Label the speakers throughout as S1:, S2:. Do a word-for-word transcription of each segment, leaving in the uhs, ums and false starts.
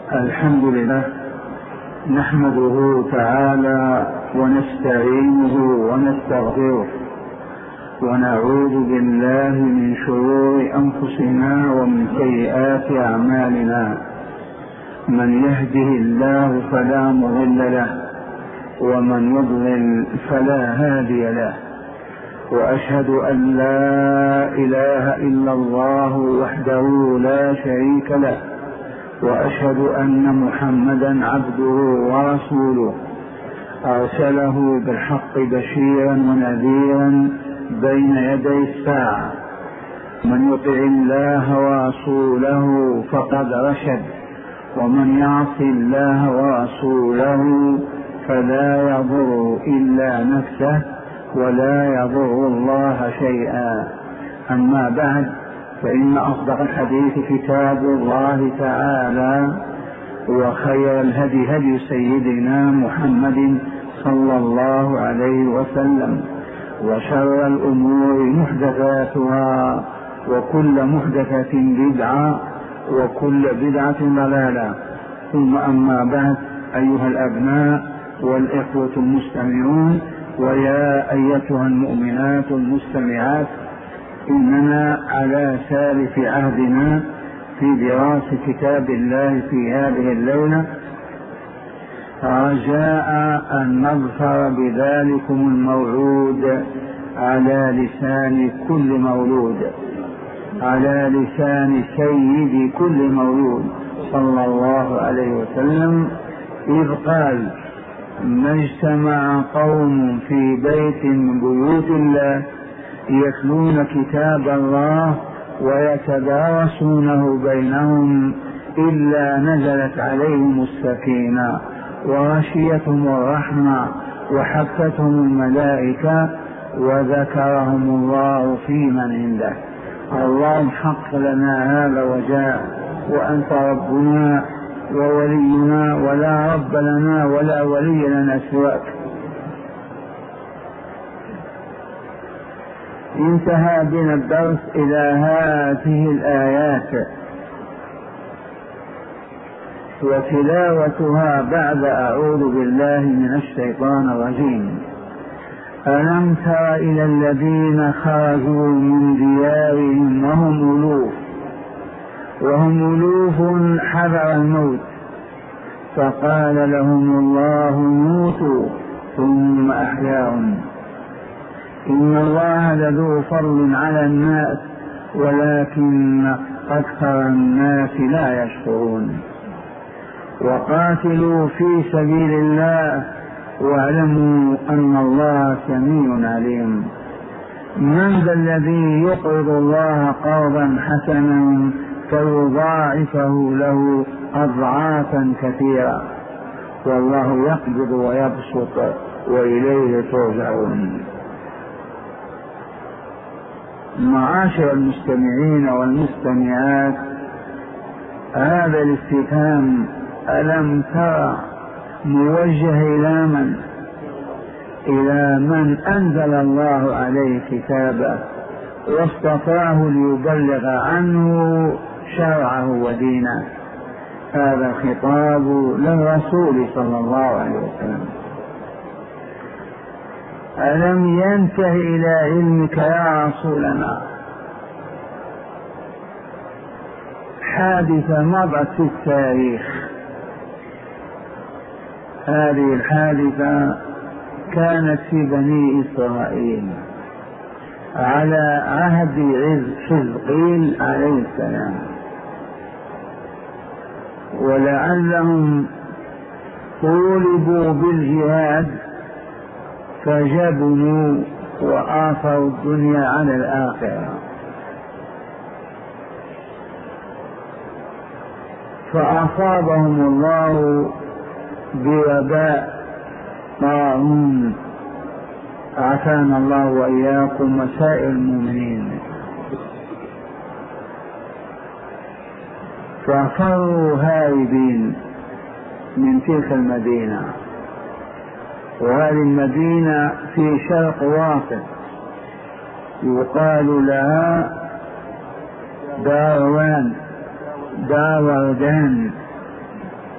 S1: الحمد لله نحمده تعالى ونستعينه ونستغفره ونعوذ بالله من شرور أنفسنا ومن سيئات أعمالنا. من يهده الله فلا مضل له ومن يضلل فلا هادي له، وأشهد أن لا إله إلا الله وحده لا شريك له، وأشهد أن محمدا عبده ورسوله أرسله بالحق بشيرا ونذيرا بين يدي الساعة. من يطع الله ورسوله فقد رشد، ومن يعص الله ورسوله فلا يضر إلا نفسه ولا يضر الله شيئا. أما بعد، فإن أصدق الحديث كتاب الله تعالى، وخير الهدي هدي سيدنا محمد صلى الله عليه وسلم، وشر الأمور محدثاتها، وكل محدثة بدعة، وكل بدعة ضلالة. ثم أما بعد، أيها الأبناء والإخوة المستمعون، ويا أيتها المؤمنات المستمعات، إننا على سالف عهدنا في دراسة كتاب الله في هذه الليلة، رجاء أن نظفر بذلكم الموعود على لسان كل مولود، على لسان سيد كل مولود صلى الله عليه وسلم، إذ قال: ما اجتمع قوم في بيت من بيوت الله يتلون كتاب الله ويتدارسونه بينهم إلا نزلت عليهم السكينة وغشيتهم الرحمة وحفتهم الملائكة وذكرهم الله في من عنده. اللهم حق لنا هذا وجاء، وأنت ربنا وولينا، ولا رب لنا ولا ولي لنا سواك. انتهى بنا الدرس إلى هذه الآيات، وتلاوتها بعد أعوذ بالله من الشيطان الرجيم. ألم تر إلى الذين خرجوا من ديارهم وهم ألوف وهم ألوف حذر الموت فقال لهم الله موتوا ثم أحياهم إن الله لذو فضل على الناس ولكن أكثر الناس لا يشكرون. وقاتلوا في سبيل الله واعلموا أن الله سميع عليم. من ذا الذي يقرض الله قرضا حسنا فيضاعفه له أضعافا كثيرة والله يقبض ويبسط وإليه ترجعون. معاشر المستمعين والمستمعات، هذا الاستفهام ألم ترى موجه إلى من؟ إلى من أنزل الله عليه كتابه واصطفاه ليبلغ عنه شرعه ودينه. هذا خطاب للرسول صلى الله عليه وسلم. ألم ينته إلى علمك يا رسولنا حادثة مضت في التاريخ؟ هذه الحادثة كانت في بني إسرائيل على عهد حزقيل عليه السلام، ولعلهم طولبوا بالجهاد فجبنوا وآثروا الدنيا على الآخرة، فأصابهم الله بوباء طاعون، عافانا الله وإياكم وسائر المؤمنين، ففروا هاربين من تلك المدينة. وهذه المدينة في شرق واسط يقال لها داروان داوردان،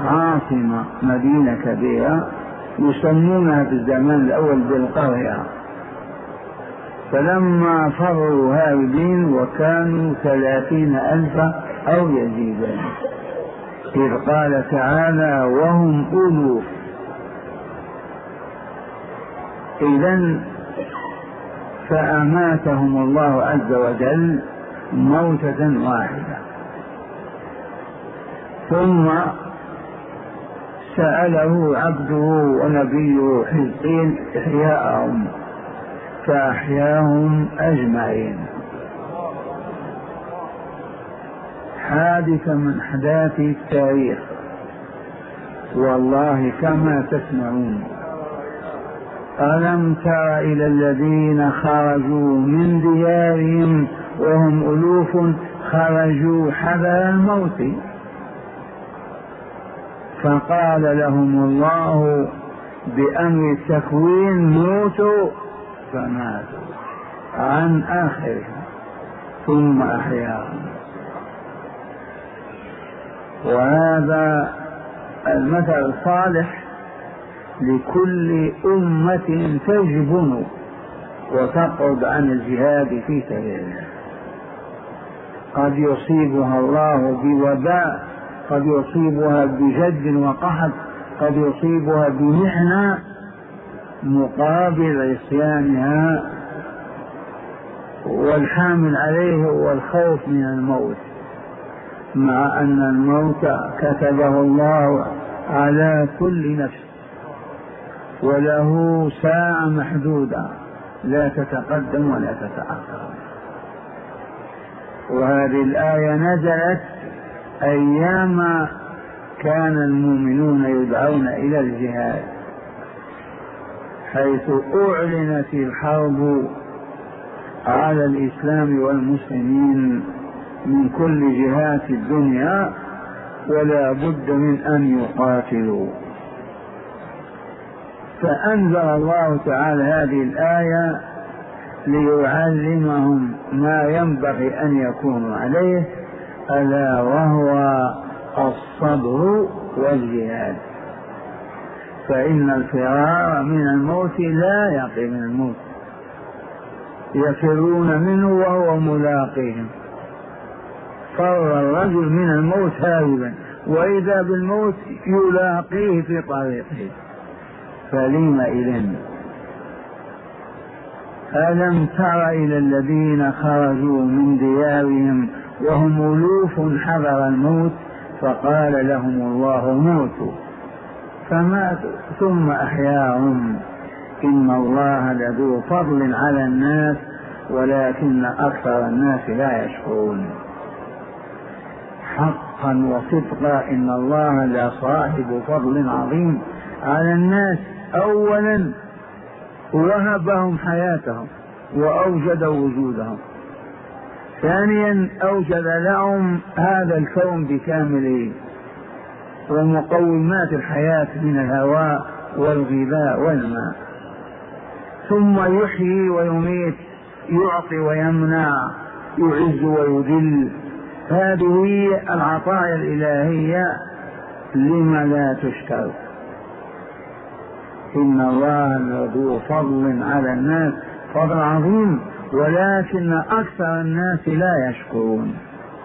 S1: عاصمة مدينة كبيرة يسمونها في الزمان الأول بالقرية. فلما فروا هاربين وكانوا ثلاثين ألفا أو يزيدون، إذ قال تعالى وهم ألوف. إذن فأماتهم الله عز وجل موتة واحدة، ثم سأله عبده ونبيه حزقيل إحياءهم فأحياهم أجمعين. حادثة من أحداث التاريخ والله كما تسمعون. ألم تر إلى الذين خرجوا من ديارهم وهم ألوف خرجوا حذر الموت فقال لهم الله بأمر التكوين موتوا فماتوا عن آخرهم ثم أحياهم. وهذا المثل صالح لكل أمة تجبن وتقعد عن الجهاد في سبيل الله. قد يصيبها الله بوباء، قد يصيبها بجد وقحط، قد يصيبها بمحنة مقابل عصيانها، والحامل عليه هو الخوف من الموت، مع أن الموت كتبه الله على كل نفس وله ساعة محدودة لا تتقدم ولا تتأخر. وهذه الآية نزلت أيام كان المؤمنون يدعون إلى الجهاد، حيث أعلنت الحرب على الإسلام والمسلمين من كل جهات الدنيا ولا بد من أن يقاتلوا. فأنزل الله تعالى هذه الآية ليعلمهم ما ينبغي أن يكونوا عليه، ألا وهو الصبر والجهاد. فإن الفرار من الموت لا يقي من الموت، يفرون منه وهو ملاقيهم. فر الرجل من الموت هاربا وإذا بالموت يلاقيه في طريقه، فلم إذن. ألم تر إلى الذين خرجوا من ديارهم وهم ألوف حذر الموت فقال لهم الله موتوا فماتوا ثم أحياهم إن الله لذو فضل على الناس ولكن أكثر الناس لا يشكرون. حقا وصدقا إن الله لصاحب فضل عظيم على الناس. أولا وهبهم حياتهم وأوجد وجودهم، ثانيا أوجد لهم هذا الكون بكامله ومقومات الحياة من الهواء والغذاء والماء، ثم يحيي ويميت، يعطي ويمنع، يعز ويذل. هذه هي العطايا الإلهية، لما لا تشكر؟ إن الله ذو فضل على الناس فضل عظيم ولكن أكثر الناس لا يشكرون.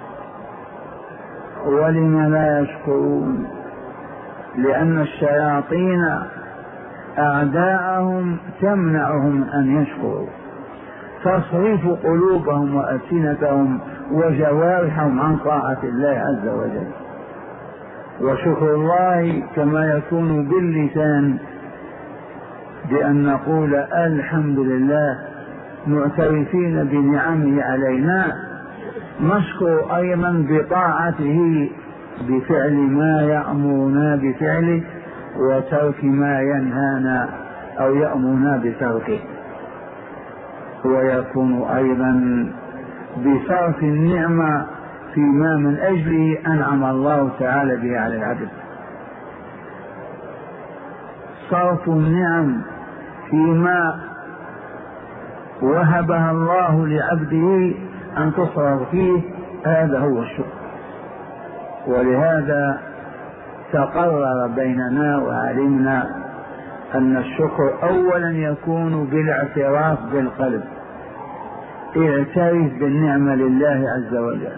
S1: ولم لا يشكرون؟ لأن الشياطين أعداءهم تمنعهم أن يشكروا، تصرف قلوبهم وألسنتهم وجوارحهم عن طاعة الله عز وجل. وشكر الله كما يكون باللسان بأن نقول الحمد لله معترفين بنعمه علينا، نشكر أيضا بطاعته بفعل ما يأمرنا بفعله وترك ما ينهانا أو يأمرنا بتركه. ويكون أيضا بصرف النعمة فيما من أجله أنعم الله تعالى به على العبد. صرف النعم فيما وهبها الله لعبده أن تصرف فيه، هذا هو الشكر. ولهذا تقرر بيننا وعلمنا أن الشكر أولا يكون بالاعتراف بالقلب، اعترف بالنعمة لله عز وجل،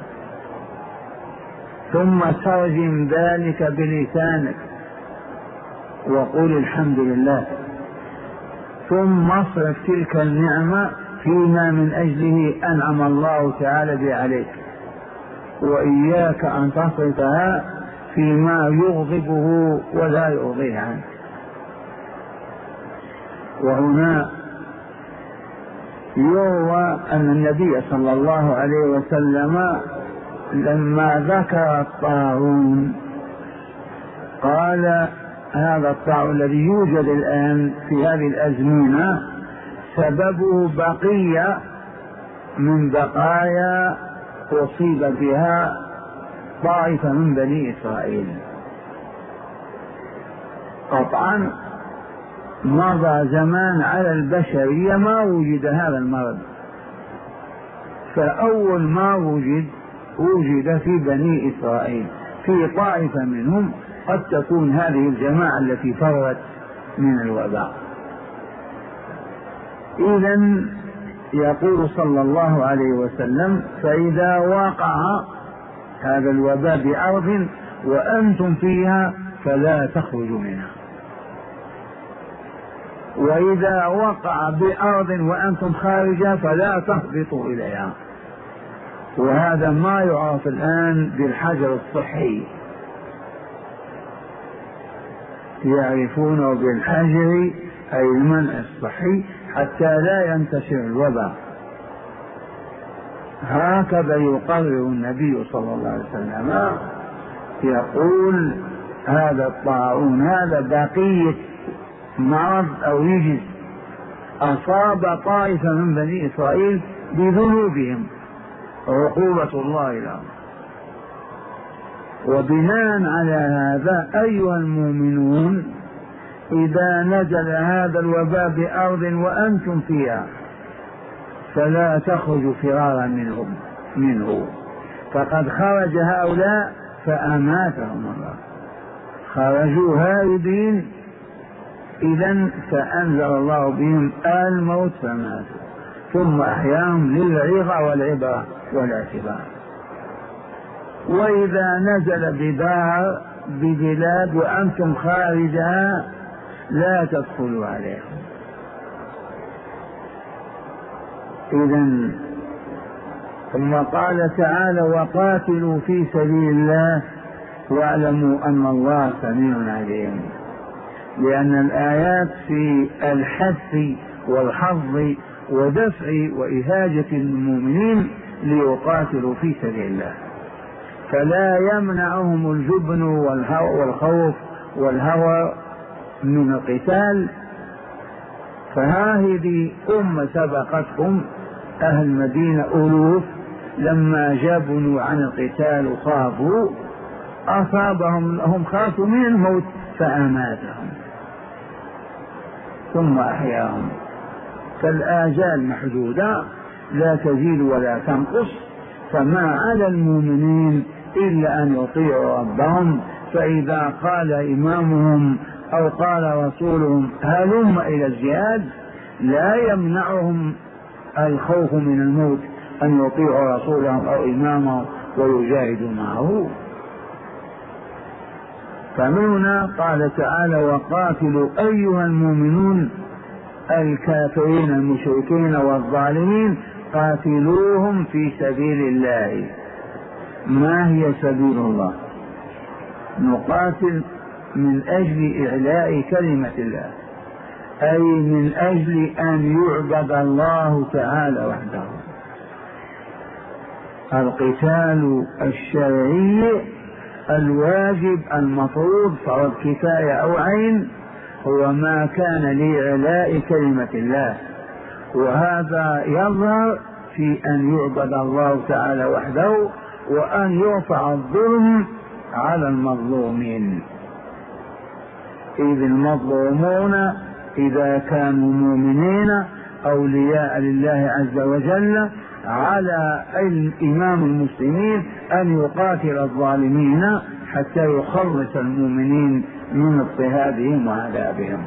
S1: ثم ترجم ذلك بلسانك وقل الحمد لله، ثم اصرف تلك النعمة فيما من أجله أنعم الله تعالى به عليك، وإياك أن تصرفها فيما يغضبه ولا يرضيه عنك. وهنا يروى أن النبي صلى الله عليه وسلم لما ذكر الطاعون قال هذا الطاعون الذي يوجد الآن في هذه الأزمنة سببه بقية من بقايا أصيب بها طائفة من بني إسرائيل. قطعا مضى زمان على البشرية ما وجد هذا المرض، فأول ما وجد وجد في بني إسرائيل، في طائفة منهم قد تكون هذه الجماعة التي فرت من الوباء. إذن يقول صلى الله عليه وسلم فإذا وقع هذا الوباء بأرض وأنتم فيها فلا تخرجوا منها، وإذا وقع بأرض وأنتم خارجها فلا تهبطوا إليها. وهذا ما يعرف الآن بالحجر الصحي، يعرفونه بالحجر أي المنع الصحي حتى لا ينتشر الوباء. هكذا يقرر النبي صلى الله عليه وسلم، يقول هذا الطاعون هذا بقية مرض أو يجز أصاب طائفة من بني إسرائيل بذنوبهم، عقوبة الله لهم. وبناء على هذا أيها المؤمنون إذا نزل هذا الوباء بأرض وأنتم فيها فلا تخرجوا فرارا منهم منه، فقد خرج هؤلاء فأماتهم الله، خرجوا هاربين، إذن فأنزل الله بهم الموت فماتوا، ثم أحياهم للعظة والعبرة والاعتبار. وإذا نزل بدار ببلاد وأنتم خارجها لا تدخلوا عليهم. إذن ثم قال تعالى وقاتلوا في سبيل الله واعلموا أن الله سميع عليم، لأن الآيات في الحث والحظ ودفع وإهاجة المؤمنين ليقاتلوا في سبيل الله، فلا يمنعهم الجبن والخوف والهوى من القتال. فهذه أمة سبقتهم أهل المدينة ألوف لما جبنوا عن القتال وخافوا أصابهم، هم خافوا من الموت فأماتهم ثم أحياهم. فالآجال محدودة لا تزيد ولا تنقص، فما على المؤمنين إلا أن يطيعوا ربهم، فإذا قال إمامهم أو قال رسولهم هلم إلى الجهاد لا يمنعهم الخوف من الموت أن يطيعوا رسولهم أو إمامهم ويجاهدوا معه. فمن هنا قال تعالى وقاتلوا أيها المؤمنون الكافرين المشركين والظالمين قاتلوهم في سبيل الله. ما هي سبيل الله؟ نقاتل من أجل إعلاء كلمة الله، أي من أجل أن يعبد الله تعالى وحده. القتال الشرعي الواجب المفروض فرض كفاية أو عين هو ما كان لإعلاء كلمة الله، وهذا يظهر في أن يعبد الله تعالى وحده وأن يرفع الظلم على المظلومين. إذ المظلومون إذا كانوا مؤمنين أولياء لله عز وجل على إمام المسلمين أن يقاتل الظالمين حتى يخلص المؤمنين من اضطهادهم وعذابهم.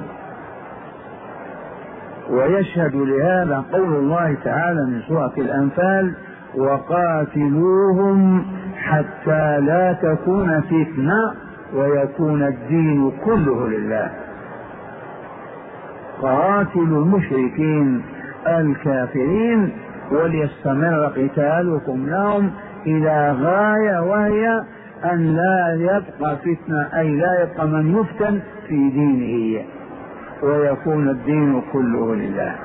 S1: ويشهد لهذا قول الله تعالى من سورة الأنفال: وقاتلوهم حتى لا تكون فتنة ويكون الدين كله لله. قاتلوا المشركين الكافرين وليستمر قتالكم لهم إلى غاية، وهي أن لا يبقى فتنة، أي لا يبقى من يفتن في دينه، ويكون الدين كله لله.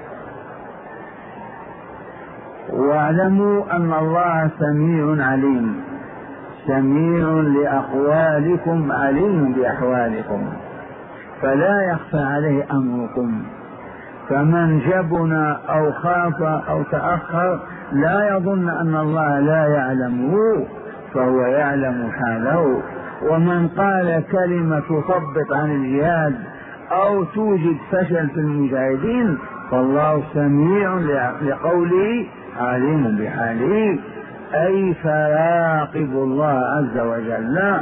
S1: واعلموا أن الله سميع عليم، سميع لأقوالكم عليم بأحوالكم، فلا يخفى عليه أمركم. فمن جبن أو خاف أو تأخر لا يظن أن الله لا يعلمه، فهو يعلم حاله. ومن قال كلمة تثبط عن الجهاد أو توجد فشل في المجاهدين فالله سميع لقوله عليم بحاله، أي فراقبوا الله عز وجل،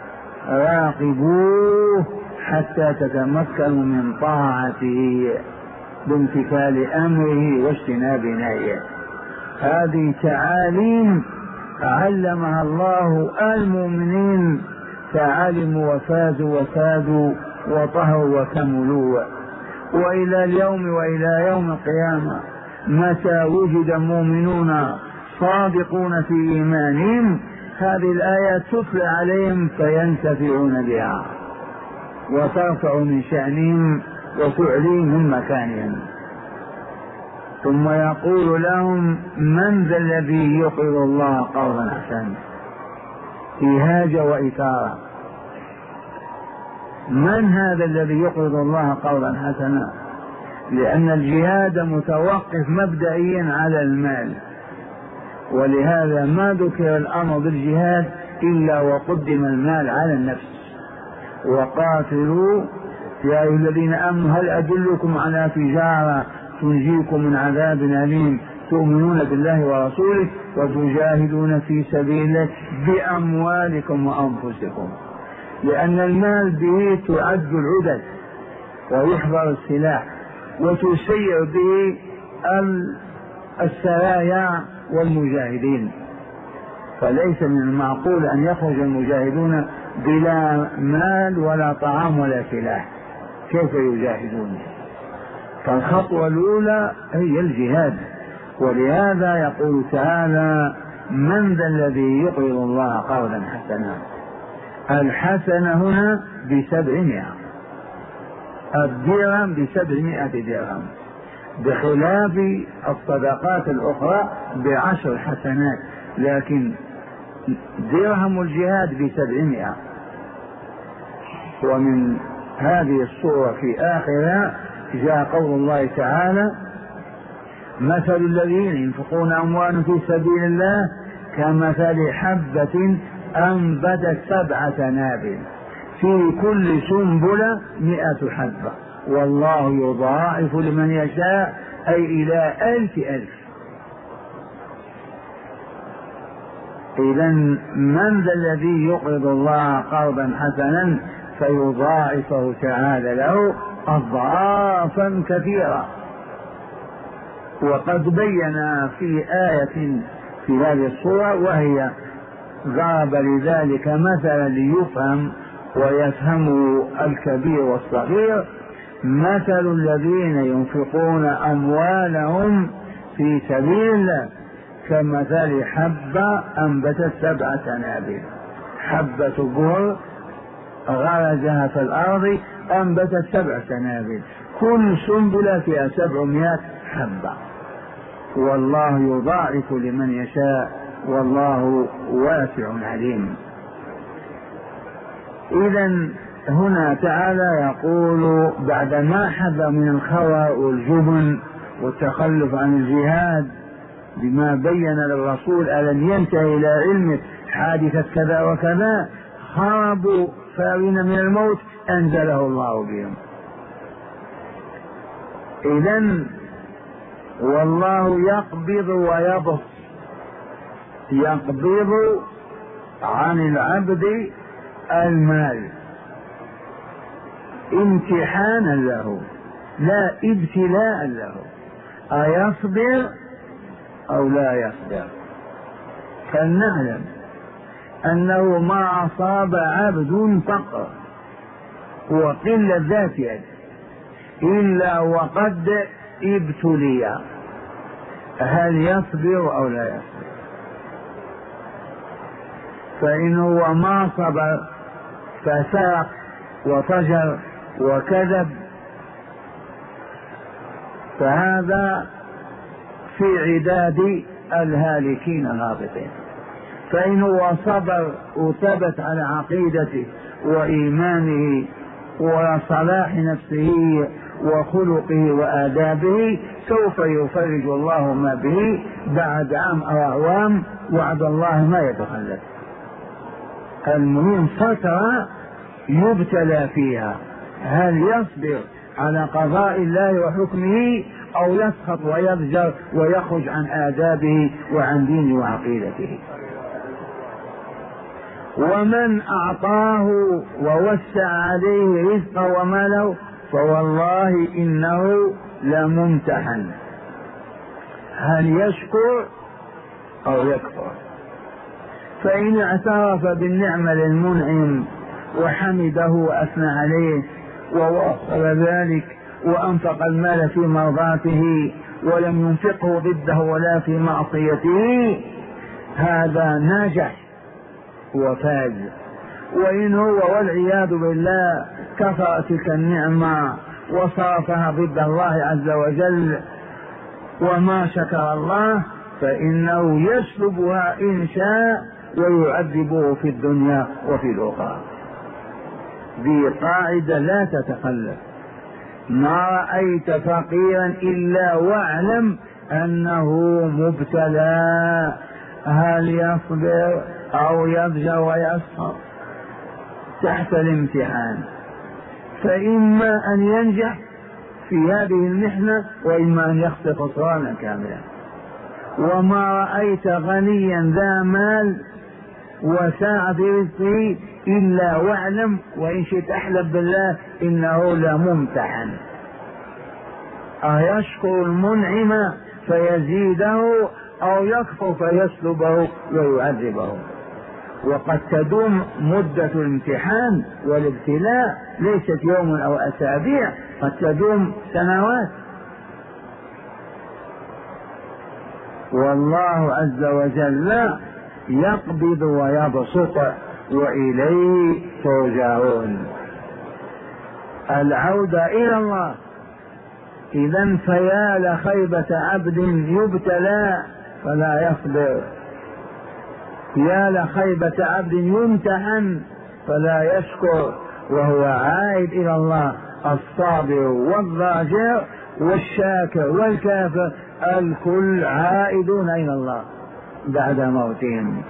S1: راقبوه حتى تتمكنوا من طاعته بامتثال أمره واجتناب نهيه. هذه تعاليم علمها الله المؤمنين فعلموا وفازوا وسادوا وطهوا وكملوا. وإلى اليوم وإلى يوم القيامة متى وجد مؤمنون صادقون في إيمانهم هذه الآيات تتلى عليهم فينتفعون بها وترفع من شأنهم وتعليهم من مكانهم. ثم يقول لهم: من ذا الذي يقرض الله قرضا حسنا؟ إهاجة وإثارة. من هذا الذي يقرض الله قرضا حسنا؟ لأن الجهاد متوقف مبدئيا على المال، ولهذا ما ذكر الأمر بالجهاد إلا وقدم المال على النفس. وقاتلوا يا أيها الذين آمنوا هل أدلكم على تجارة تنجيكم من عذاب أليم تؤمنون بالله ورسوله وتجاهدون في سبيل الله بأموالكم وأنفسكم. لأن المال به تعد العدد ويحضر السلاح وتسير به السرايا والمجاهدين، فليس من المعقول أن يخرج المجاهدون بلا مال ولا طعام ولا سلاح، كيف يجاهدون؟ فالخطوة الأولى هي الجهاد. ولهذا يقول تعالى: من ذا الذي يقرض الله قرضا حسنا؟ الحسنة هنا بسبعمائة، الدرهم بسبعمائة درهم، بخلاف الصدقات الأخرى بعشر حسنات، لكن درهم الجهاد بسبعمائة. ومن هذه الصورة في آخرها جاء قول الله تعالى: مثل الذين ينفقون أموالهم في سبيل الله كمثل حبة أنبتت سبع سنابل في كل سنبلة مئة حبة والله يضاعف لمن يشاء، أي إلى ألف ألف. إذا من ذا الذي يقرض الله قرضا حسنا فيضاعفه تعالى له أضعافا كثيرة. وقد بين في آية في هذه الصورة وهي ضرب لذلك مثلا ليفهم ويفهمه الكبير والصغير: مثل الذين ينفقون أموالهم في سبيل الله كمثل حبة أنبتت سبع سنابل. حبة بر غرزها في الأرض أنبتت سبع سنابل، كل سنبلة فيها سبعمائة حبة، والله يضاعف لمن يشاء والله واسع عليم. إذن هنا تعالى يقول بعدما حذر من الخوى والجبن والتخلف عن الجهاد بما بين للرسول ألم ينتهي إلى علمه حادثة كذا وكذا، خربوا فارين من الموت أنزله الله بهم. إذن والله يقبض ويبسط، يقبض عن العبد المال امتحانا له لا ابتلاء له، أيصبر أو لا يصبر. فلنعلم أنه ما أصاب عبد فقر وقلة ذات يد إلا وقد ابتلي، هل يصبر أو لا يصبر؟ فإنه ما صبر فسرق وفجر وكذب فهذا في عداد الهالكين الهابطين. فإنه صبر وثبت على عقيدته وإيمانه وصلاح نفسه وخلقه وآدابه سوف يفرج الله ما به بعد عام أو أعوام، وعد الله ما يتخلف. المهم فترة يبتلى فيها، هل يصبر على قضاء الله وحكمه أو يسخط ويضجر ويخرج عن آدابه وعن دينه وعقيدته. ومن أعطاه ووسع عليه رزقه وماله فوالله إنه لممتحن، هل يشكر أو يكفر؟ فإن اعترف بالنعمة للمنعم وحمده وأثنى عليه وواصل ذلك وأنفق المال في مرضاته ولم ينفقه ضده ولا في معصيته، هذا ناجح وفاز. وإن هو والعياذ بالله كفر تلك النعمة وصرفها ضد الله عز وجل وما شكر الله فإنه يسلبها إن شاء ويعذبه في الدنيا وفي الأخرى. ذي قاعدة لا تتخلف، ما رأيت فقيرا إلا واعلم أنه مبتلى، هل يصبر أو يضجر ويسخر تحت الامتحان، فإما أن ينجح في هذه المحنة وإما أن يخسر خسرانا كاملا. وما رأيت غنيا ذا مال وساعة في رزقه إلا واعلم وإن شئت أحلف بالله إنه لممتحن، أيشكر المنعم فيزيده أو يكفر فيسلبه ويعذبه. وقد تدوم مدة الامتحان والابتلاء ليست يوم أو أسابيع، قد تدوم سنوات. والله عز وجل يقبض ويبسط وإليه ترجعون، العودة إلى الله. إذا فيا لخيبة عبد يبتلى فلا يصبر، يا لخيبة عبد يمتحن فلا يشكر وهو عائد إلى الله. الصابر والضاجر والشاكر والكافر الكل عائدون إلى الله بعد موتهم.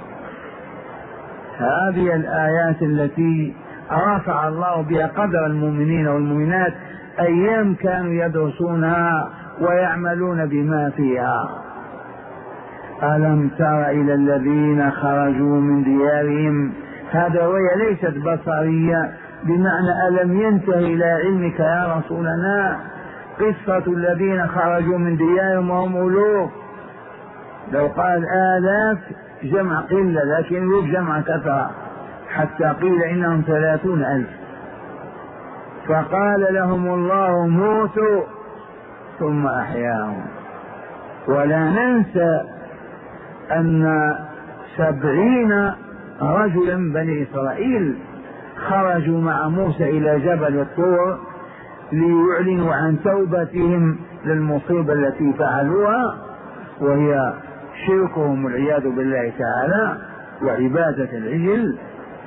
S1: هذه الآيات التي رفع الله بها قدر المؤمنين والمؤمنات أيام كانوا يدرسونها ويعملون بما فيها. ألم تر إلى الذين خرجوا من ديارهم، هذا وهي ليست بصرية بمعنى ألم ينتهي إلى علمك يا رسولنا قصة الذين خرجوا من ديارهم وهم ألوف، لو قال آلاف جمع قلة لكن ألوف جمع كثرة حتى قيل إنهم ثلاثون ألف. فقال لهم الله موتوا ثم أحياهم. ولا ننسى أن سبعين رجلا بني إسرائيل خرجوا مع موسى إلى جبل الطور ليعلنوا عن توبتهم للمصيبة التي فعلوها وهي شركهم والعياذ بالله تعالى وعبادة العجل.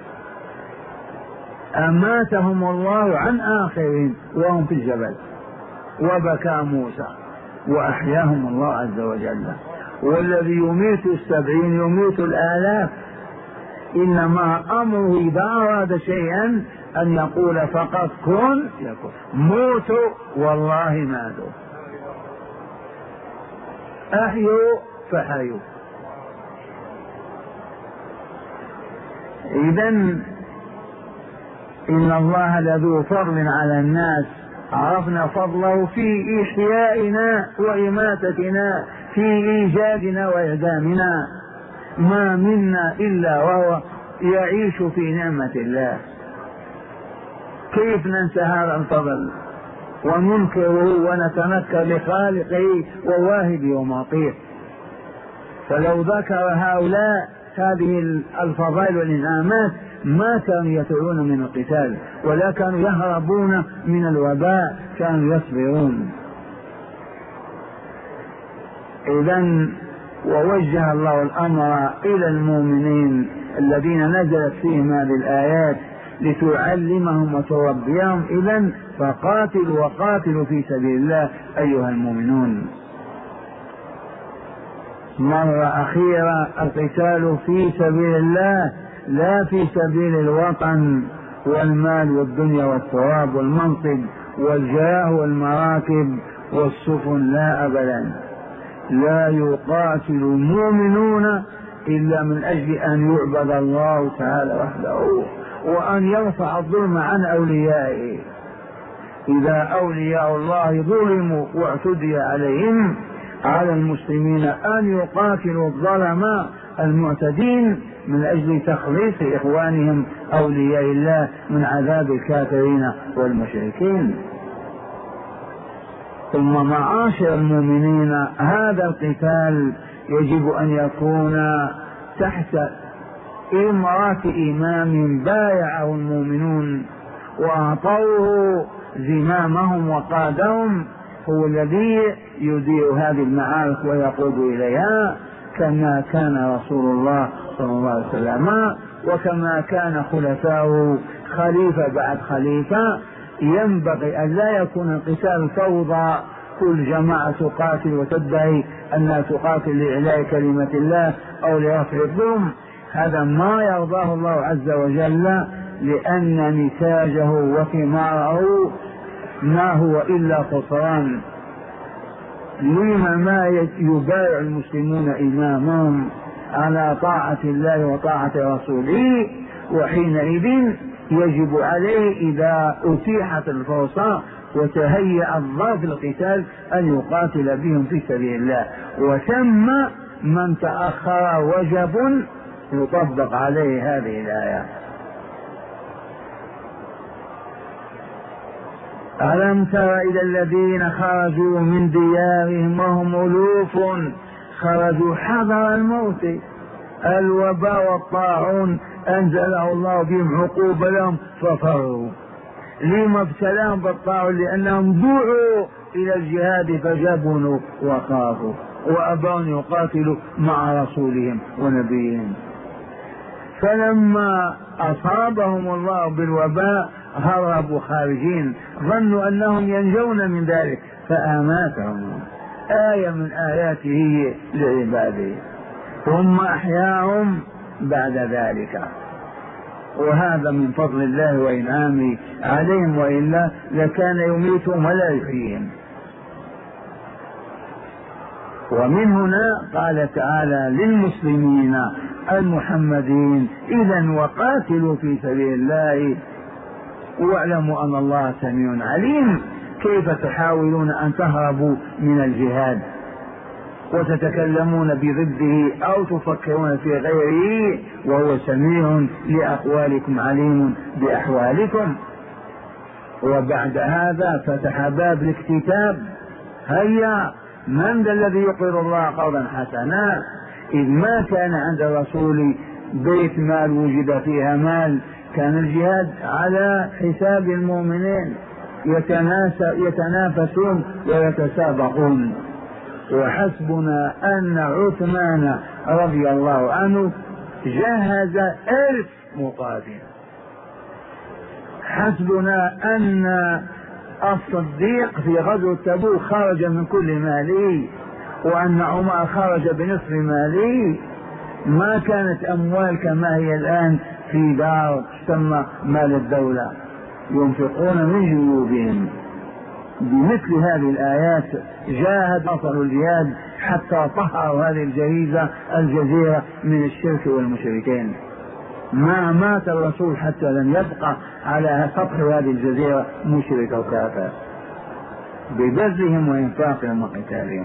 S1: أماتهم الله عن آخرهم وهم في الجبل وبكى موسى وأحياهم الله عز وجل. والذي يميت السبعين يميت الآلاف، إنما أمره إذا أراد شيئا أن يقول فقط كن يكون. موتوا والله ماتوا، أحيوا فحيوا. إذن إن الله لذو فضل على الناس، عرفنا فضله في إحيائنا وإماتتنا، في إيجادنا وإعدامنا، ما منا إلا وهو يعيش في نعمة الله. كيف ننسى هذا الفضل وننكره ونتنكر لخالقه وواهبه ومعطيه؟ فلو ذكر هؤلاء هذه الفضائل والإنعامات ما كانوا يفرون من القتال ولا كانوا يهربون من الوباء، كانوا يصبرون. إذن ووجه الله الأمر إلى المؤمنين الذين نزلت فيهم هذه الآيات لتعلمهم وتربيهم. إذن فقاتلوا وقاتلوا في سبيل الله أيها المؤمنون. مرة أخيرة القتال في سبيل الله لا في سبيل الوطن والمال والدنيا والثواب والمنصب والجاه والمراكب والسفن، لا أبدا. لا يقاتل المؤمنون إلا من أجل أن يعبد الله تعالى وحده وأن يرفع الظلم عن أوليائه. إذا أولياء الله ظلموا واعتدي عليهم، على المسلمين أن يقاتلوا الظلماء المعتدين من أجل تخليص إخوانهم أولياء الله من عذاب الكافرين والمشركين. ثم معاشر المؤمنين، هذا القتال يجب أن يكون تحت إمارة إمام بايعه المؤمنون وأعطوه زمامهم وقادهم، هو الذي يدير هذه المعارك ويقود إليها، كما كان رسول الله صلى الله عليه وسلم وكما كان خلفاؤه خليفة بعد خليفة. ينبغي أن لا يكون القتال فوضى، كل جماعة تقاتل وتدعي أنها تقاتل لإعلاء كلمة الله أو لرفع الظلم. هذا ما يرضاه الله عز وجل، لأن نتاجه وثماره ما هو إلا خسران. لما ما يبايع المسلمون إمامهم على طاعة الله وطاعة رسوله، وحينئذ يجب عليه إذا أتيحت الفرصة وتهيأ الظرف القتال أن يقاتل بهم في سبيل الله. وثم من تأخر وجب يطبق عليه هذه الآية. ألم تر إلى الذين خرجوا من ديارهم وهم ألوف، خرجوا حذر الموت، الوباء والطاعون أنزله الله بهم عقوبة لهم ففروا. لما ابتلاهم بالطاعون؟ لأنهم دعوا إلى الجهاد فجبنوا وخافوا وأبوا أن يقاتلوا مع رسولهم ونبيهم. فلما أصابهم الله بالوباء هربوا خارجين، ظنوا أنهم ينجون من ذلك فأماتهم. آية من آياته لعباده، ثم أحياهم بعد ذلك. وهذا من فضل الله وإنعامه عليهم، وإلا لكان يميتهم ولا يحييهم. ومن هنا قال تعالى للمسلمين المحمدين: إذا وقاتلوا في سبيل الله واعلموا أن الله سميع عليم. كيف تحاولون أن تهربوا من الجهاد وتتكلمون بضده أو تفكرون في غيره وهو سميع لأقوالكم عليم بأحوالكم؟ وبعد هذا فتح باب الاكتتاب. هيا، من ذا الذي يقر الله قرضا حسنا؟ إذ ما كان عند الرسول بيت مال وجد فيها مال، كان الجهاد على حساب المؤمنين، يتنافسون ويتسابقون. وحسبنا أن عثمان رضي الله عنه جهز ألف مقاتل. حسبنا أن الصديق في غزوة تبوك خرج من كل ماله، وأن عمر خرج بنصف ماله. ما كانت أموال كما هي الآن في دار تسمى مال الدولة، ينفقون من جيوبهم. بمثل هذه الآيات جاهد أصل الجهاد حتى طهروا هذه الجريزة الجزيرة من الشرك والمشركين. ما مات الرسول حتى لم يبقى على سطح هذه الجزيرة مشرك أو كافر، ببذلهم وإنفاقهم وقتالهم.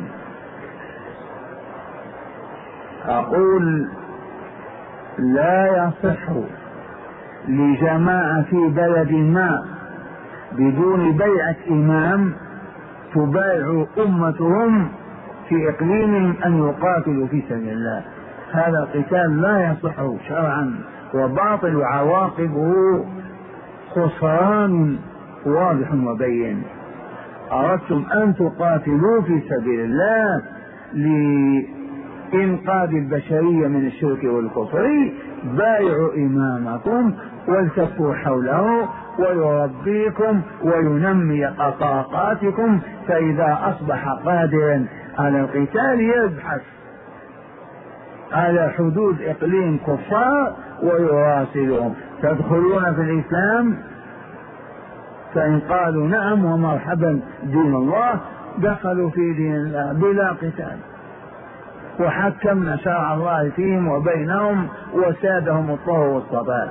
S1: أقول لا يصح لجماعة في بلد ما بدون بيعة إمام تبايع أمتهم في إقليمهم أن يقاتلوا في سبيل الله. هذا القتال لا يصح شرعا وباطل، وعواقبه خسران واضح وبين. أردتم أن تقاتلوا في سبيل الله لإنقاذ البشرية من الشرك والكفر، بايعوا إمامكم والتفوا حوله ويربيكم وينمي طاقاتكم، فإذا أصبح قادرا على القتال يبحث على حدود إقليم كفار ويراسلهم. تدخلون في الإسلام؟ فإن قالوا نعم ومرحبا دين الله، دخلوا في دين الله بلا قتال، وحكمنا شرع الله فيهم وبينهم وسادهم الطهر والصفاء.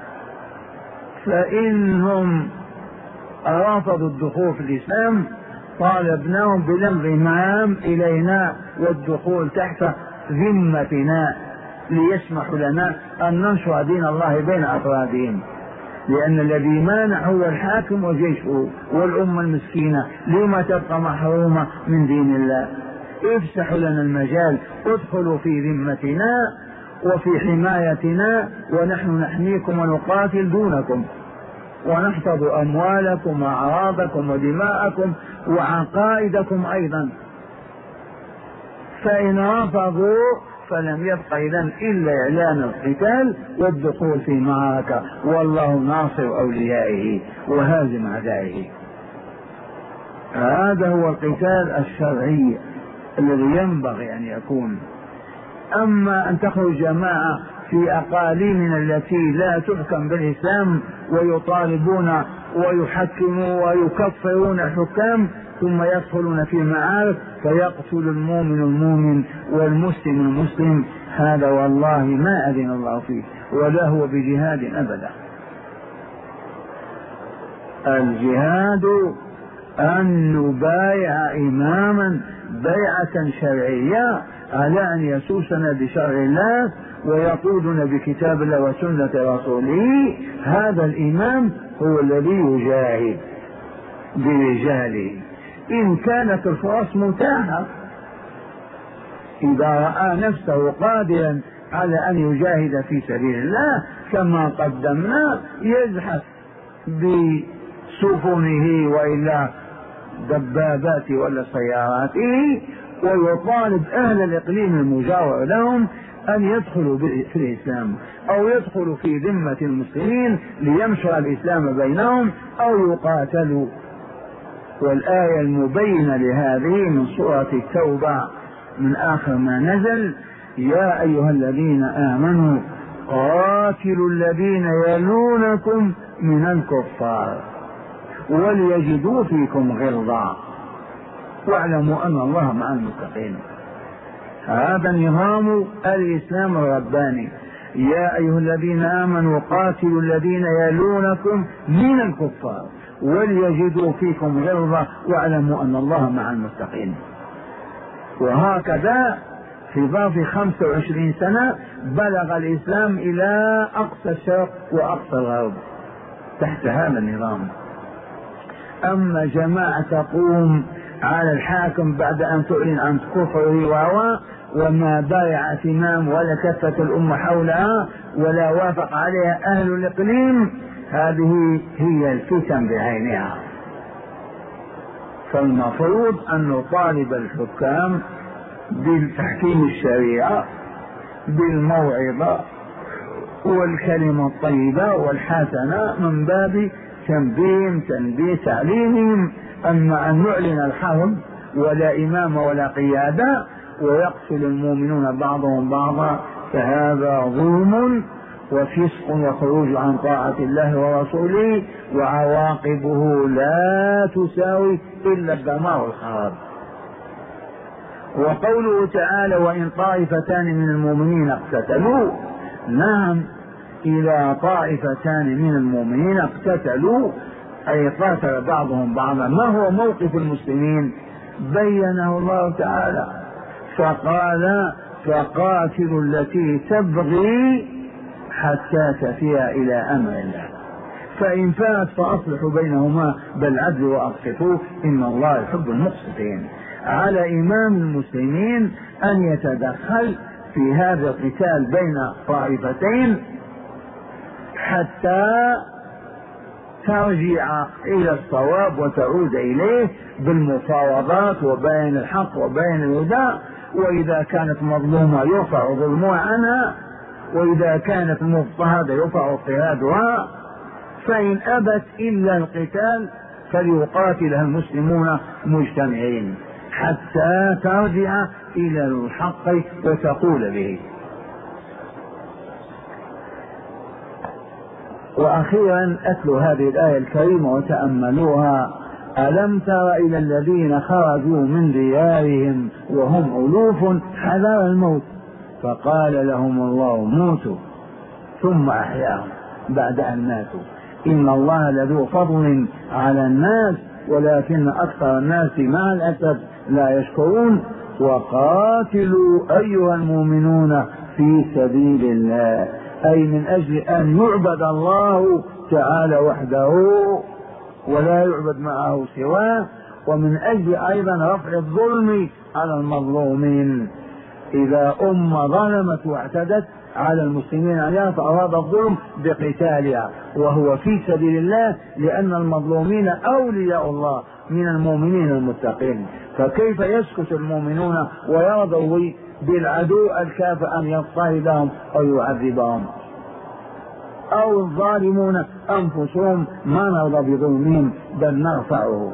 S1: فإنهم رفضوا الدخول في الإسلام طالبناهم بالانضمام إلينا والدخول تحت ذمتنا ليسمحوا لنا أن ننشر دين الله بين أفرادهم، لأن الذي مانع هو الحاكم وجيشه والأمة المسكينة. لما تبقى محرومة من دين الله؟ افسحوا لنا المجال، ادخلوا في ذمتنا وفي حمايتنا، ونحن نحميكم ونقاتل دونكم ونحفظ أموالكم وأعراضكم ودماءكم وعقائدكم أيضا. فإن رفضوا فلم يبق إذن إلا إعلان القتال والدخول في معركة، والله ناصر أوليائه وهازم أعدائه. هذا هو القتال الشرعي الذي ينبغي أن يكون. أما أن تخرج جماعة في أقاليمنا التي لا تحكم بالإسلام ويطالبون ويحكمون ويكفرون الحكام ثم يدخلون في معارك فيقتل المؤمن المؤمن والمسلم المسلم، هذا والله ما أذن الله فيه ولا هو بجهاد أبدا. الجهاد أن نبايع إماما بيعة شرعية على أن يسوسنا بشرع الله ويقودنا بكتاب الله وسنة رسوله. هذا الإمام هو الذي يجاهد برجاله إن كانت الفرص متاحة. إذا رأى نفسه قادرا على أن يجاهد في سبيل الله كما قدمنا يزحف بسفنه وإلا دبابات ولا سياراته ويطالب أهل الإقليم المجاور لهم أن يدخلوا في الإسلام أو يدخلوا في ذمة المسلمين لينشر الإسلام بينهم أو يقاتلوا. والآية المبينة لهذه من سورة التوبة من آخر ما نزل: يا أيها الذين آمنوا قاتلوا الذين يلونكم من الكفار وليجدوا فيكم غلظة واعلموا أن الله مع المتقين. هذا نظام الإسلام الرباني. يا أيها الذين آمنوا قاتلوا الذين يلونكم من الكفار وليجدوا فيكم غلظة واعلموا أن الله مع المتقين. وهكذا في ظرف خمسة وعشرين سنة بلغ الإسلام إلى أقصى الشرق وأقصى الغرب تحت هذا النظام. أما جماعة تقوم على الحاكم بعد أن تعلن عن كفره وهو وما بايع إمام ولا كفت الأمة حولها ولا وافق عليها أهل الإقليم، هذه هي الفتن بعينها. فالمفروض أن نطالب الحكام بالتحكيم الشريعة بالموعظة والكلمة الطيبة والحسنة من باب تنبيه تنبيه تعليمهم. أما أن نعلن الحرب ولا إمام ولا قيادة ويقتل المؤمنون بعضهم بعضا فهذا ظلم وفسق وخروج عن طاعة الله ورسوله، وعواقبه لا تساوي إلا الدمار والخراب. وقوله تعالى: وإن طائفتان من المؤمنين اقتتلوا، نعم إلى طائفتان من المؤمنين اقتتلوا، أي قاتل بعضهم بعضا. ما هو موقف المسلمين؟ بينه الله تعالى فقال فقاتلوا التي تبغي حتى تفيء إلى أمر الله، فإن فات فأصلحوا بينهما بالعدل وأقسطوا إن الله يحب المقسطين. على إمام المسلمين أن يتدخل في هذا القتال بين طائفتين حتى ترجع إلى الصواب وتعود إليه بالمفاوضات وبين الحق وبين الهدى. وإذا كانت مظلومة يرفع ظلمها عنها، وإذا كانت مضطهدة يرفع اضطهادها. فإن أبت إلا القتال فليقاتلها المسلمون مجتمعين حتى ترجع إلى الحق وتقول به. وأخيرا أتلو هذه الآية الكريمة وتأملوها: ألم تر إلى الذين خرجوا من ديارهم وهم ألوف حذر الموت فقال لهم الله موتوا ثم أحياهم بعد أن ماتوا إن الله لذو فضل على الناس ولكن أكثر الناس مع الأسف لا يشكرون. وقاتلوا أيها المؤمنون في سبيل الله، أي من أجل أن يعبد الله تعالى وحده ولا يعبد معه سواه، ومن أجل أيضا رفع الظلم على المظلومين. إذا أمة ظلمت واعتدت على المسلمين أن يرفعوا هذا الظلم بقتالها وهو في سبيل الله، لأن المظلومين أولياء الله من المؤمنين المتقين. فكيف يسكت المؤمنون ويرضوا بالعدو الكافر أن يضطهدهم أو يعذبهم؟ أو الظالمون أنفسهم ما نرضى بظلمهم بل نرفعه.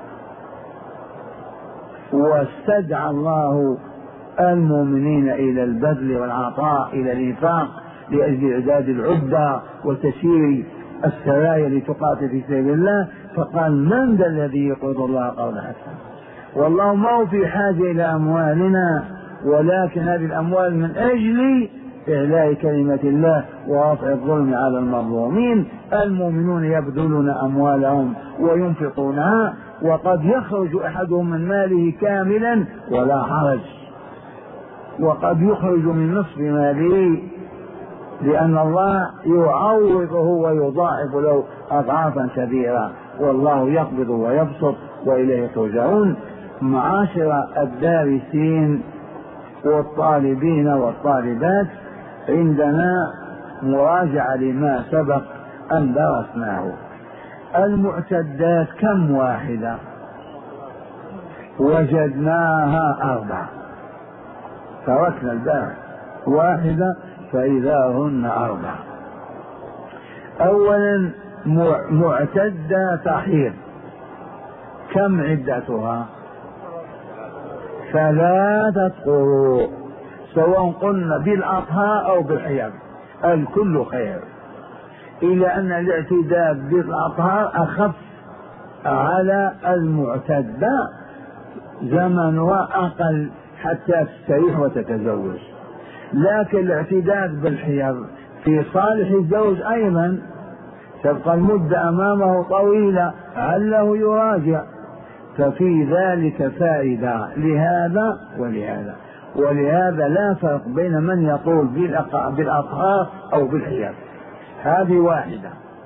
S1: واستدعى الله المؤمنين إلى البذل والعطاء، إلى الإنفاق لأجل إعداد العدة وتسيير السرايا لتقاتل في سبيل الله. فقال: من ذا الذي يقرض الله قرضا حسنا؟ والله ما هو في حاجة إلى أموالنا، ولكن هذه الأموال من أجل إعلاء كلمة الله ورفع الظلم على المظلومين. المؤمنون يبذلون أموالهم وينفقونها، وقد يخرج أحدهم من ماله كاملا ولا حرج، وقد يخرج من نصف ماله، لأن الله يعوضه ويضاعف له أضعافا كبيرة، والله يقبض ويبسط وإليه ترجعون. معاشر الدارسين والطالبين والطالبات، عندنا مراجعة لما سبق أن درسناه. المعتدات كم واحدة؟ وجدناها أربعة، تركنا الباب واحدة فإذا هن أربعة. أولا معتدة تحيض، كم عدتها؟ ثلاثة قروء، سواء قلنا بالأطهار أو بالحيض الكل خير، إلى أن الاعتداد بالأطهار أخف على المعتدة، زمنها أقل حتى تستريح وتتزوج. لكن الاعتداد بالحيض في صالح الزوج أيضا تبقى المدة أمامه طويلة، عله يراجع، ففي ذلك فائدة لهذا ولهذا. ولهذا لا فرق بين من يقول بالأطهار أو بالحيض. هذه واحدة.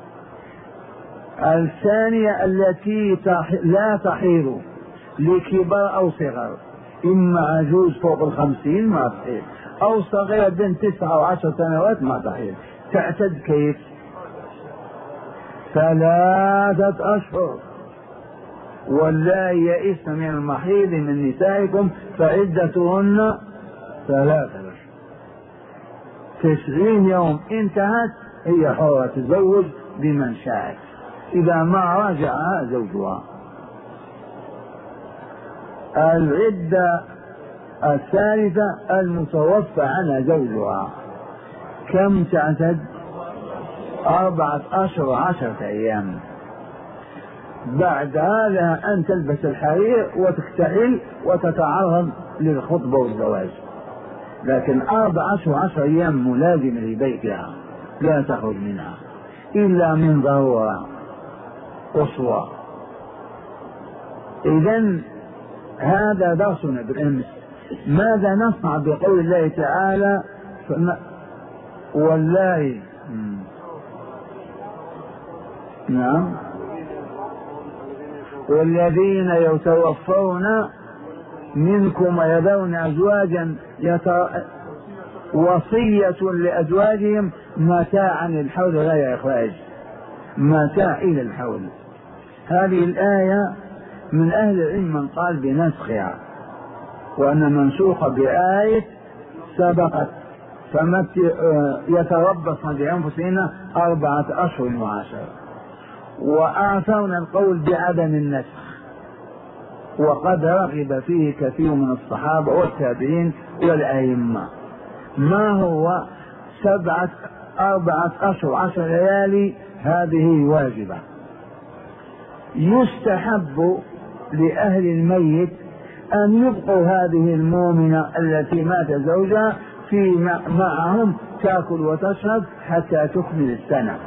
S1: الثانية التي لا تحيض لكبر أو صغر، إما عجوز فوق الخمسين ما تحيض، أو صغيرة بنت تسعة وعشر سنوات ما تحيض. تعتد كيف؟ ثلاثة أشهر. واللائي يئسن من المحيض من نسائكم فعدتهن ثلاثة أشهر. تسعين يوم انتهت هي حرة تزوج بمن شاءت إذا ما راجعها زوجها. العدة الثالثة المتوفى عنها زوجها، كم تعتد؟ أربعة أشهر وعشرة أيام. بعد هذا أن تلبس الحرير وتكتحل وتتعرض للخطبة والزواج، لكن أربعة أشهر وعشرة أيام ملازمة لبيتها لا تخرج منها إلا من ضرورة قصوى. إذن هذا درسنا بالأمس. ماذا نصنع بقول الله تعالى والله؟ نعم. والذين يتوفون منكم ويذرون أزواجا يتر... وصية لأزواجهم متاعا للحول غير إخراج، متاع إلى الحول. هذه الآية من أهل العلم من قال بنسخها وأن منسوخة بآية سبقت، يتربصن بأنفسهن أربعة أشهر وعشرة، وآثرنا القول بعدم النسخ، وقد رغب فيه كثير من الصحابة والتابعين والأئمة. ما هو سبعة أربعة أشهر عشر ليالي؟ هذه واجبة. يستحب لأهل الميت أن يبقوا هذه المؤمنة التي مات زوجها في معهم تأكل وتشرب حتى تكمل السنة.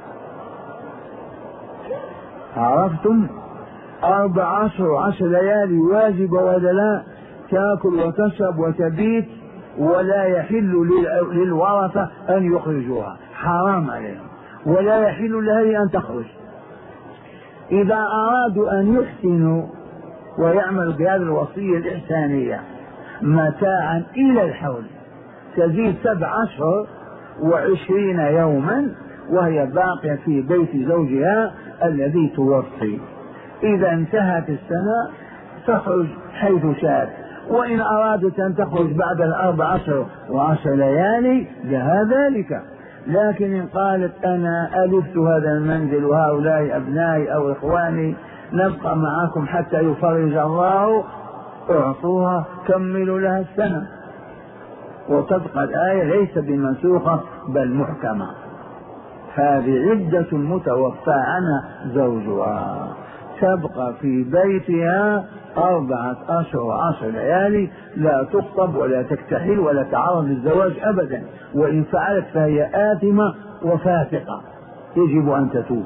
S1: عرفتم؟ أربع أشهر وعشر ليالي واجبة ولا لا؟ تأكل وتشرب وتبيت، ولا يحل للورثة أن يخرجوها، حرام عليهم، ولا يحل لها أن تخرج. إذا أرادوا أن يحسنوا ويعملوا بهذه الوصية الإحسانية متاعا إلى الحول تزيد سبع أشهر وعشرين يوما وهي باقية في بيت زوجها الذي توفي. إذا انتهت السنة تخرج حيث شاءت، وإن أرادت أن تخرج بعد الأربع أشهر وعشر ليالي لها ذلك. لكن إن قالت أنا ألفت هذا المنزل وهؤلاء أبنائي أو إخواني نبقى معكم حتى يفرج الله، اعطوها كملوا لها السنة، وتبقى الآية ليس بمنسوخة بل محكمة. هذه عدة متوفى عنها زوجها تبقى في بيتها أربعة أشهر وعشر ليالي، لا تخطب ولا تكتحل ولا تعرض للزواج أبدا، وإن فعلت فهي آثمة وفاسقة يجب أن تتوب،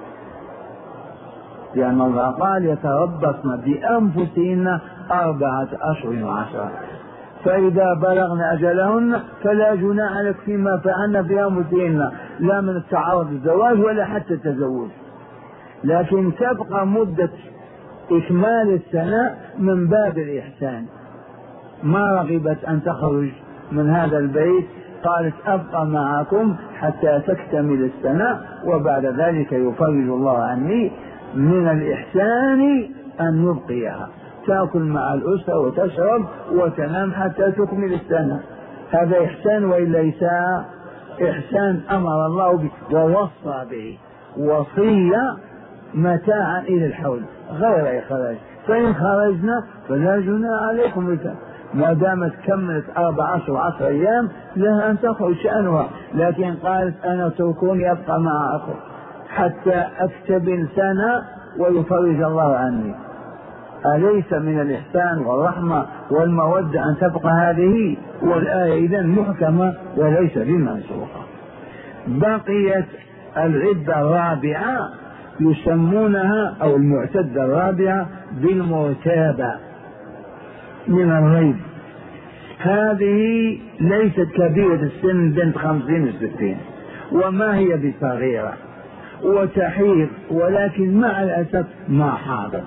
S1: لأن الله قال يتربصن بأنفسهن أربعة أشهر وعشرة، فإذا بلغن أجلهن فلا جناح عليك فيما فعلن بأنفسهن، لا من التعرض للزواج ولا حتى التزوج، لكن تبقى مدة إكمال السنة من باب الإحسان. ما رغبت أن تخرج من هذا البيت، قالت أبقى معكم حتى تكتمل السنة وبعد ذلك يفرج الله عني. من الإحسان أن يبقيها تأكل مع الأسرة وتشرب وتنام حتى تكمل السنة، هذا إحسان وإلا ليس إحسان أمر الله به ووصى به وصية متاعا إلى الحول غير إخراج. فإن خرجنا فلا جناح عليكم بك، ما دامت كملت أربع أشهر وعشر أيام لها أن تخرج شأنها. لكن قالت أنا تركوني أبقى معكم حتى أكتمل سنة ويفرج الله عني، أليس من الإحسان والرحمة والمودة أن تبقى هذه؟ والآية إذن محكمة وليس بمنسوخة. بقيت العدة الرابعة يسمونها أو المعتدة الرابعة بالمرتابة من الريب. هذه ليست كبيرة السن بنت خمسين وستين وما هي بصغيرة وتحيض، ولكن مع الأسف ما حاضت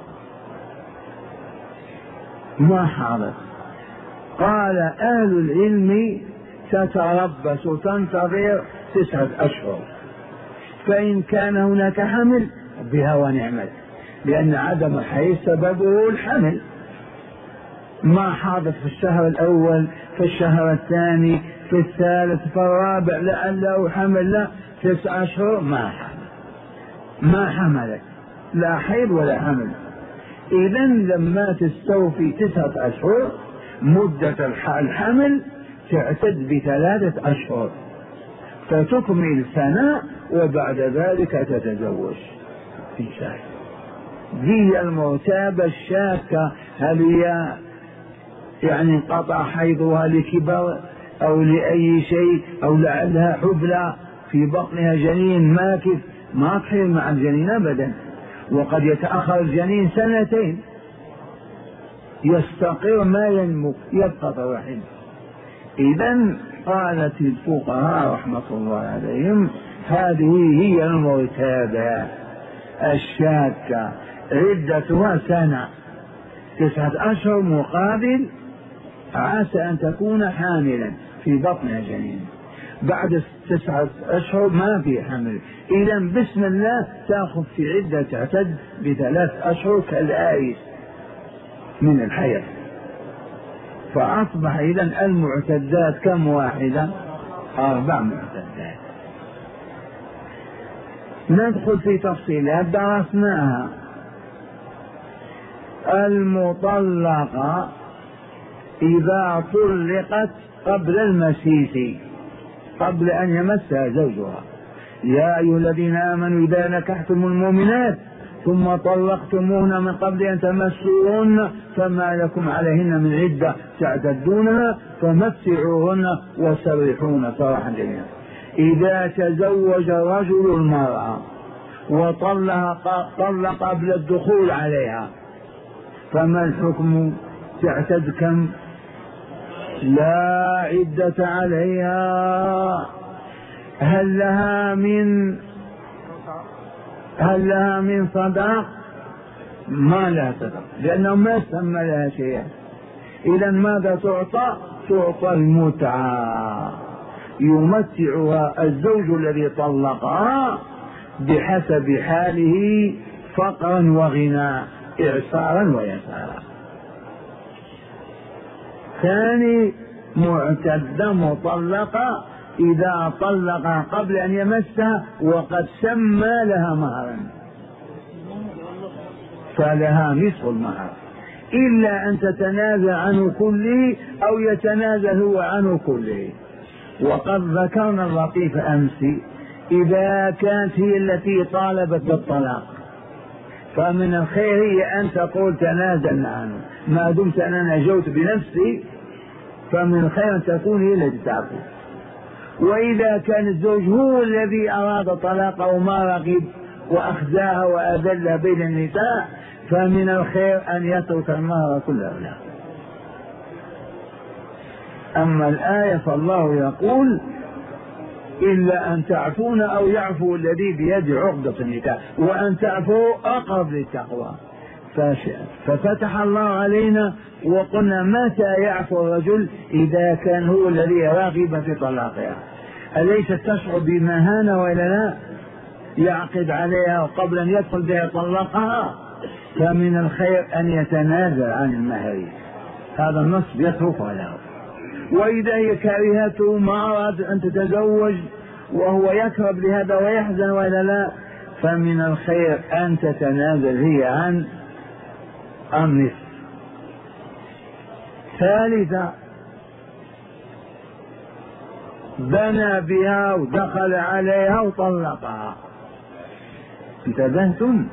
S1: ما حاضت قال أهل العلم تتربص وتنتظر تسعة أشهر، فإن كان هناك حمل بها ونعمت، لأن عدم الحيض سببه الحمل. ما حاضت في الشهر الأول في الشهر الثاني في الثالث في الرابع لعله حمل، لا، تسعة أشهر ما حمل ما حملت لا حيض ولا حمل. إذن لما تستوفي تسعة أشهر مدة الحمل تعتد بثلاثة أشهر فتكمل سنة وبعد ذلك تتزوج في شهر. دي المرتابة الشاكة، هل هي يعني انقطع حيضها لكبر أو لأي شيء أو لعلها حبلى في بطنها جنين ماكث ما تحيل مع الجنين أبدا، وقد يتأخر الجنين سنتين يستقر ما ينمو يبقى طوحين. إذن قالت الفقهاء رحمة الله عليهم هذه هي المعتادة الشاكة عدتها سنة تسعة أشهر مقابل عسى أن تكون حاملا في بطنها جنين. بعد تسعة أشهر ما في حمل، إذن بسم الله تأخذ في عدة تعتد بثلاث أشهر كالآيس من الحياة. فأصبح إذن المعتدات كم واحدة؟ أربع معتدات. ندخل في تفصيلها درسناها. المطلقة إذا طلقت قبل المسيس قبل أن يمسها زوجها، يا أيها الذين آمنوا إذا نكحتم المؤمنات ثم طلقتموهن من قبل أن تمسوهن فما لكم عليهن من عدة تعتدونها فمتعوهن وسرحوهن سراحا جميلا. إذا تزوج رجل المرأة وطلق طلق قبل الدخول عليها فما الحكم؟ تعتد كم؟ لا عدة عليها. هل لها من هل لها من صداق؟ ما لها صداق لأنه ما سمى لها شيئا. إذا ماذا تعطى؟ تعطى المتعة، يمتعها الزوج الذي طلقها بحسب حاله فقرا وغنى، إعسارا ويسارا. ثاني معتدة مطلقة إذا طلق قبل أن يمسها وقد سمى لها مهرا فلها نصف المهر، إلا أن تتنازل عنه كله أو يتنازل هو عنه كله. وقد ذكرنا اللطيف أمس إذا كانت هي التي طالبت بالطلاق فمن الخير هي أن تقول تنازلنا عنه، ما دمت أنا نجوت بنفسي فمن الخير أن تكون هي التي تعفو. وإذا كان الزوج هو الذي أراد طلاقه وما رغب وأخزاها وأذلها بين النساء فمن الخير أن يترك المهر كله له. أما الآية فالله يقول إلا أن تعفون أو يعفو الذي بيده عقدة النكاح وأن تعفوا أقرب للتقوى. ففتح الله علينا وقلنا متى يعفو الرجل؟ إذا كان هو الذي راغب في طلاقها. أليست تشعر بمهانة وإلا لا؟ يعقد عليها وقبل أن يدخل بها طلقها، فمن الخير أن يتنازل عن المهر، هذا النص يتركها له. وإذا هي كرهته ما أراد أن تتزوج وهو يكرب لهذا ويحزن وإلا لا، فمن الخير أن تتنازل هي عن النصف. ثالثا بنى بها ودخل عليها وطلقها، انتبهتم؟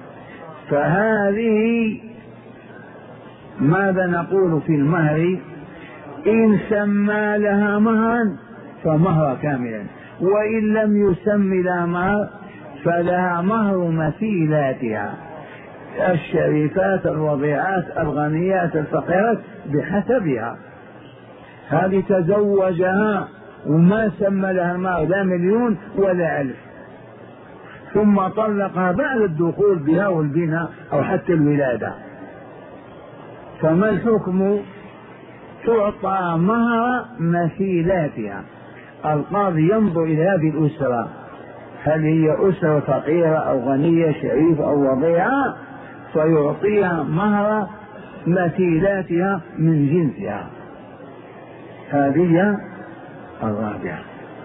S1: فهذه ماذا نقول في المهر؟ إن سمى لها مهرا فمهر كاملا، وإن لم يسم لها مهر فلها مهر مثيلاتها الشريفات الوضيعات الغنيات الفقيرات بحسبها. هذه تزوجها وما سمى لها مهر لا مليون ولا ألف، ثم طلقها بعد الدخول بها والبناء أو حتى الولادة، فما الحكم؟ تعطى مهر مثيلاتها. القاضي ينظر إلى هذه الأسرة هل هي أسرة فقيرة أو غنية شريفة أو وضيعة، فيعطيها مهر مثيلاتها من جنسها. هذه الرابعة.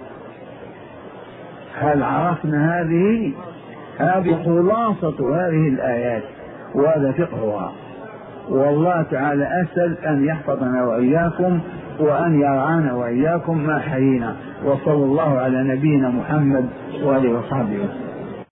S1: هل عرفنا هذه؟ هذه خلاصة هذه الآيات وهذا فقهها. والله تعالى أسأل أن يحفظنا وإياكم وأن يرعانا وإياكم ما حيينا. وصلى الله على نبينا محمد وآله وصحبه وسلم.